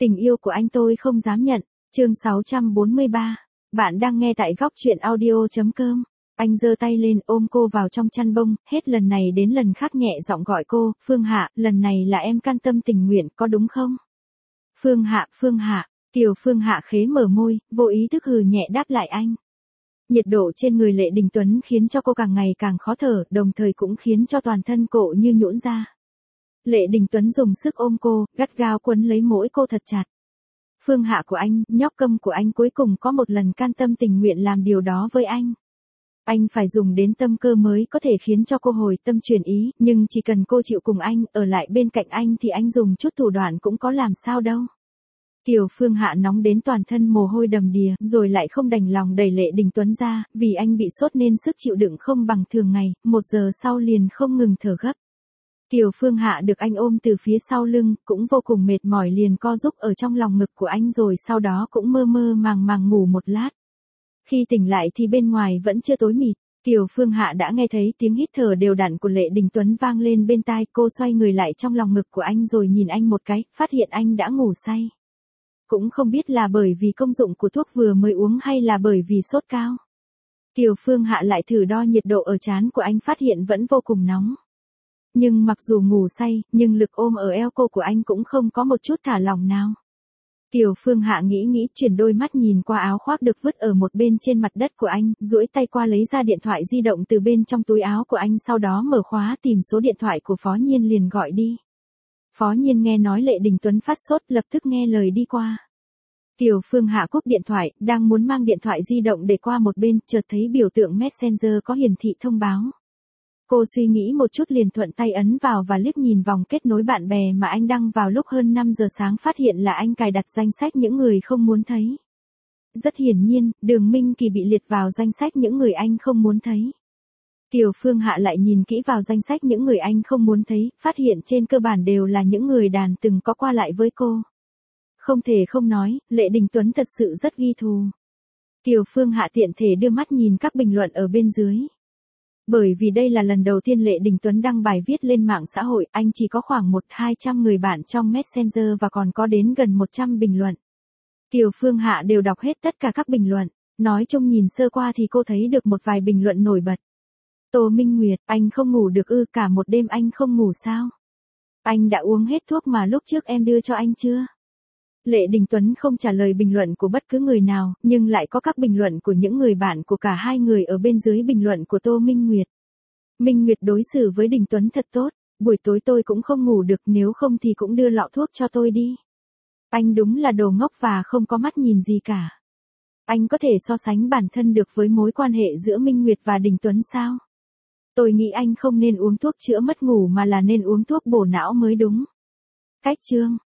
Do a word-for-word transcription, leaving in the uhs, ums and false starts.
Tình yêu của anh tôi không dám nhận. Chương sáu trăm bốn mươi ba. Bạn đang nghe tại góc truyện audio chấm com. Anh giơ tay lên ôm cô vào trong chăn bông, hết lần này đến lần khác nhẹ giọng gọi cô, Phương Hạ, lần này là em can tâm tình nguyện, có đúng không? Phương Hạ, Phương Hạ, Kiều Phương Hạ khế mở môi, vô ý thức hừ nhẹ đáp lại anh. Nhiệt độ trên người Lệ Đình Tuấn khiến cho cô càng ngày càng khó thở, đồng thời cũng khiến cho toàn thân cô như nhũn ra. Lệ Đình Tuấn dùng sức ôm cô, gắt gao quấn lấy mỗi cô thật chặt. Phương Hạ của anh, nhóc câm của anh cuối cùng có một lần can tâm tình nguyện làm điều đó với anh. Anh phải dùng đến tâm cơ mới có thể khiến cho cô hồi tâm chuyển ý, nhưng chỉ cần cô chịu cùng anh, ở lại bên cạnh anh thì anh dùng chút thủ đoạn cũng có làm sao đâu. Kiều Phương Hạ nóng đến toàn thân mồ hôi đầm đìa, rồi lại không đành lòng đẩy Lệ Đình Tuấn ra, vì anh bị sốt nên sức chịu đựng không bằng thường ngày, một giờ sau liền không ngừng thở gấp. Kiều Phương Hạ được anh ôm từ phía sau lưng, cũng vô cùng mệt mỏi liền co rúm ở trong lòng ngực của anh rồi sau đó cũng mơ mơ màng màng ngủ một lát. Khi tỉnh lại thì bên ngoài vẫn chưa tối mịt, Kiều Phương Hạ đã nghe thấy tiếng hít thở đều đặn của Lệ Đình Tuấn vang lên bên tai, cô xoay người lại trong lòng ngực của anh rồi nhìn anh một cái, phát hiện anh đã ngủ say. Cũng không biết là bởi vì công dụng của thuốc vừa mới uống hay là bởi vì sốt cao. Kiều Phương Hạ lại thử đo nhiệt độ ở trán của anh, phát hiện vẫn vô cùng nóng. Nhưng mặc dù ngủ say, nhưng lực ôm ở eo cô của anh cũng không có một chút thả lỏng nào. Kiều Phương Hạ nghĩ nghĩ, chuyển đôi mắt nhìn qua áo khoác được vứt ở một bên trên mặt đất của anh, duỗi tay qua lấy ra điện thoại di động từ bên trong túi áo của anh, sau đó mở khóa tìm số điện thoại của Phó Nhiên liền gọi đi. Phó Nhiên nghe nói Lệ Đình Tuấn phát sốt, lập tức nghe lời đi qua. Kiều Phương Hạ cúp điện thoại, đang muốn mang điện thoại di động để qua một bên, chợt thấy biểu tượng Messenger có hiển thị thông báo. Cô suy nghĩ một chút liền thuận tay ấn vào và liếc nhìn vòng kết nối bạn bè mà anh đăng vào lúc hơn năm giờ sáng, phát hiện là anh cài đặt danh sách những người không muốn thấy. Rất hiển nhiên, Đường Minh Kỳ bị liệt vào danh sách những người anh không muốn thấy. Kiều Phương Hạ lại nhìn kỹ vào danh sách những người anh không muốn thấy, phát hiện trên cơ bản đều là những người đàn từng có qua lại với cô. Không thể không nói, Lệ Đình Tuấn thật sự rất ghi thù. Kiều Phương Hạ tiện thể đưa mắt nhìn các bình luận ở bên dưới. Bởi vì đây là lần đầu tiên Lệ Đình Tuấn đăng bài viết lên mạng xã hội, anh chỉ có khoảng một hai trăm người bạn trong Messenger và còn có đến gần một trăm bình luận. Kiều Phương Hạ đều đọc hết tất cả các bình luận, nói chung nhìn sơ qua thì cô thấy được một vài bình luận nổi bật. Tô Minh Nguyệt, anh không ngủ được ư, cả một đêm anh không ngủ sao? Anh đã uống hết thuốc mà lúc trước em đưa cho anh chưa? Lệ Đình Tuấn không trả lời bình luận của bất cứ người nào, nhưng lại có các bình luận của những người bạn của cả hai người ở bên dưới bình luận của Tô Minh Nguyệt. Minh Nguyệt đối xử với Đình Tuấn thật tốt, buổi tối tôi cũng không ngủ được, nếu không thì cũng đưa lọ thuốc cho tôi đi. Anh đúng là đồ ngốc và không có mắt nhìn gì cả. Anh có thể so sánh bản thân được với mối quan hệ giữa Minh Nguyệt và Đình Tuấn sao? Tôi nghĩ anh không nên uống thuốc chữa mất ngủ mà là nên uống thuốc bổ não mới đúng. Cách chương